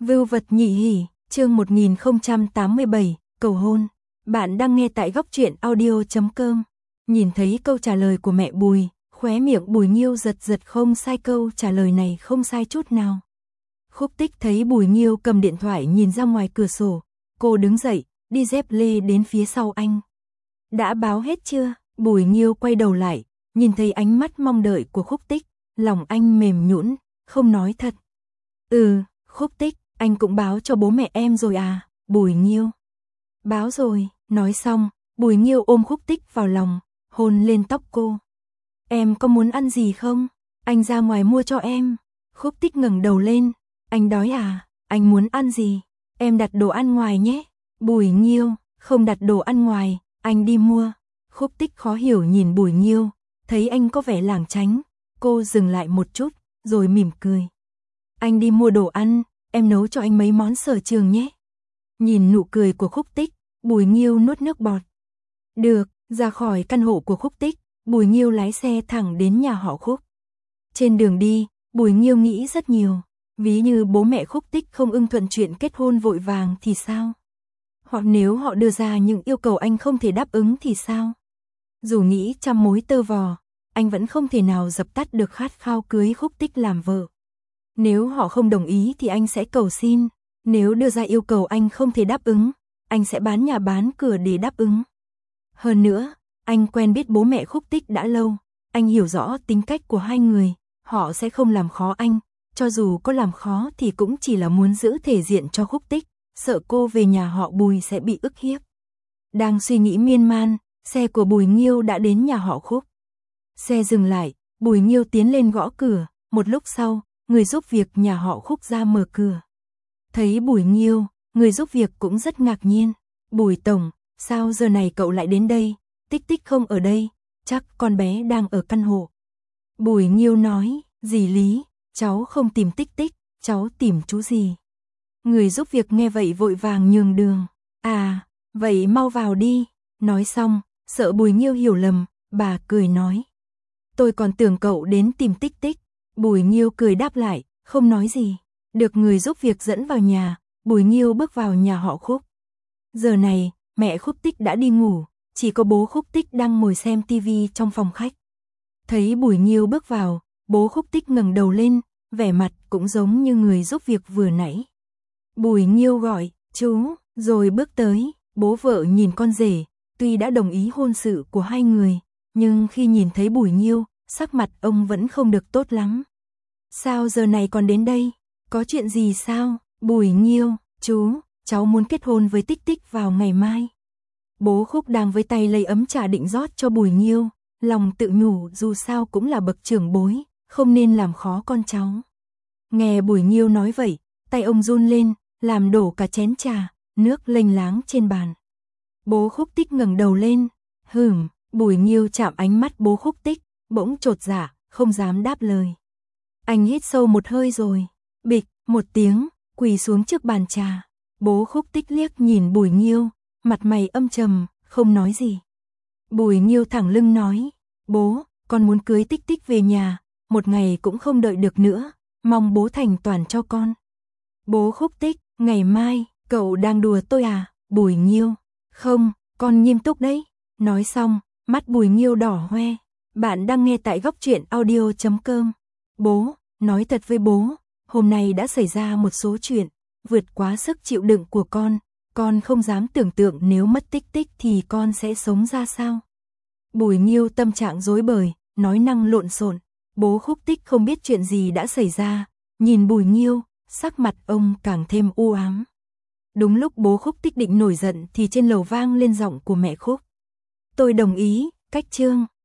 Vưu vật nhị hỉ, chương 1087, cầu hôn. Bạn đang nghe tại góc truyện audio.com. Nhìn thấy câu trả lời của mẹ Bùi, khóe miệng Bùi Nghiêu giật giật, không sai, câu trả lời này không sai chút nào. Khúc Tích thấy Bùi Nghiêu cầm điện thoại nhìn ra ngoài cửa sổ, cô đứng dậy, đi dép lê đến phía sau anh. Đã báo hết chưa? Bùi Nghiêu quay đầu lại, nhìn thấy ánh mắt mong đợi của Khúc Tích, lòng anh mềm nhũn, không nói thật. Khúc Tích, anh cũng báo cho bố mẹ em rồi à? Bùi Nghiêu. Báo rồi, nói xong, Bùi Nghiêu ôm Khúc Tích vào lòng, hôn lên tóc cô. Em có muốn ăn gì không? Anh ra ngoài mua cho em. Khúc Tích ngẩng đầu lên, anh đói à? Anh muốn ăn gì? Em đặt đồ ăn ngoài nhé. Bùi Nghiêu, không đặt đồ ăn ngoài, anh đi mua. Khúc Tích khó hiểu nhìn Bùi Nghiêu, thấy anh có vẻ lảng tránh, cô dừng lại một chút, rồi mỉm cười. Anh đi mua đồ ăn, em nấu cho anh mấy món sở trường nhé. Nhìn nụ cười của Khúc Tích, Bùi Nghiêu nuốt nước bọt. Được, ra khỏi căn hộ của Khúc Tích, Bùi Nghiêu lái xe thẳng đến nhà họ Khúc. Trên đường đi, Bùi Nghiêu nghĩ rất nhiều, ví như bố mẹ Khúc Tích không ưng thuận chuyện kết hôn vội vàng thì sao? Hoặc nếu họ đưa ra những yêu cầu anh không thể đáp ứng thì sao? Dù nghĩ trăm mối tơ vò, anh vẫn không thể nào dập tắt được khát khao cưới Khúc Tích làm vợ. Nếu họ không đồng ý thì anh sẽ cầu xin, nếu đưa ra yêu cầu anh không thể đáp ứng, anh sẽ bán nhà bán cửa để đáp ứng. Hơn nữa, anh quen biết bố mẹ Khúc Tích đã lâu, anh hiểu rõ tính cách của hai người, họ sẽ không làm khó anh, cho dù có làm khó thì cũng chỉ là muốn giữ thể diện cho Khúc Tích, sợ cô về nhà họ Bùi sẽ bị ức hiếp. Đang suy nghĩ miên man, xe của Bùi Nghiêu đã đến nhà họ Khúc. Xe dừng lại, Bùi Nghiêu tiến lên gõ cửa, một lúc sau, người giúp việc nhà họ Khúc ra mở cửa. Thấy Bùi Nghiêu, người giúp việc cũng rất ngạc nhiên. Bùi tổng, sao giờ này cậu lại đến đây? Tích Tích không ở đây, chắc con bé đang ở căn hộ. Bùi Nghiêu nói, dì Lý, cháu không tìm Tích Tích, cháu tìm chú dì. Người giúp việc nghe vậy vội vàng nhường đường. À, vậy mau vào đi. Nói xong, sợ Bùi Nghiêu hiểu lầm, bà cười nói. Tôi còn tưởng cậu đến tìm Tích Tích. Bùi Nghiêu cười đáp lại, không nói gì. Được người giúp việc dẫn vào nhà, Bùi Nghiêu bước vào nhà họ Khúc. Giờ này, mẹ Khúc Tích đã đi ngủ, chỉ có bố Khúc Tích đang ngồi xem tivi trong phòng khách. Thấy Bùi Nghiêu bước vào, bố Khúc Tích ngẩng đầu lên, vẻ mặt cũng giống như người giúp việc vừa nãy. Bùi Nghiêu gọi, chú, rồi bước tới, bố vợ nhìn con rể, tuy đã đồng ý hôn sự của hai người, nhưng khi nhìn thấy Bùi Nghiêu, sắc mặt ông vẫn không được tốt lắm. Sao giờ này còn đến đây? Có chuyện gì sao? Bùi Nghiêu, chú, cháu muốn kết hôn với Tích Tích vào ngày mai. Bố Khúc đang với tay lấy ấm trà định rót cho Bùi Nghiêu, lòng tự nhủ dù sao cũng là bậc trưởng bối, không nên làm khó con cháu. Nghe Bùi Nghiêu nói vậy, tay ông run lên, làm đổ cả chén trà, nước lênh láng trên bàn. Bố Khúc Tích ngẩng đầu lên, Bùi Nghiêu chạm ánh mắt bố Khúc Tích, bỗng chột dạ, không dám đáp lời. Anh hít sâu một hơi rồi, bịch, một tiếng, quỳ xuống trước bàn trà. Bố Khúc Tích liếc nhìn Bùi Nghiêu, mặt mày âm trầm, không nói gì. Bùi Nghiêu thẳng lưng nói, bố, con muốn cưới Tích Tích về nhà, một ngày cũng không đợi được nữa, mong bố thành toàn cho con. Bố Khúc Tích, ngày mai, cậu đang đùa tôi à? Bùi Nghiêu, không, con nghiêm túc đấy. Nói xong, mắt Bùi Nghiêu đỏ hoe. Bạn đang nghe tại góc truyện audio.com. Bố, nói thật với bố, hôm nay đã xảy ra một số chuyện, vượt quá sức chịu đựng của con không dám tưởng tượng nếu mất Tích Tích thì con sẽ sống ra sao. Bùi Nghiêu tâm trạng rối bời, nói năng lộn xộn. Bố Khúc Tích không biết chuyện gì đã xảy ra, nhìn Bùi Nghiêu, sắc mặt ông càng thêm u ám. Đúng lúc bố Khúc Tích định nổi giận thì trên lầu vang lên giọng của mẹ Khúc. Tôi đồng ý, cách chương.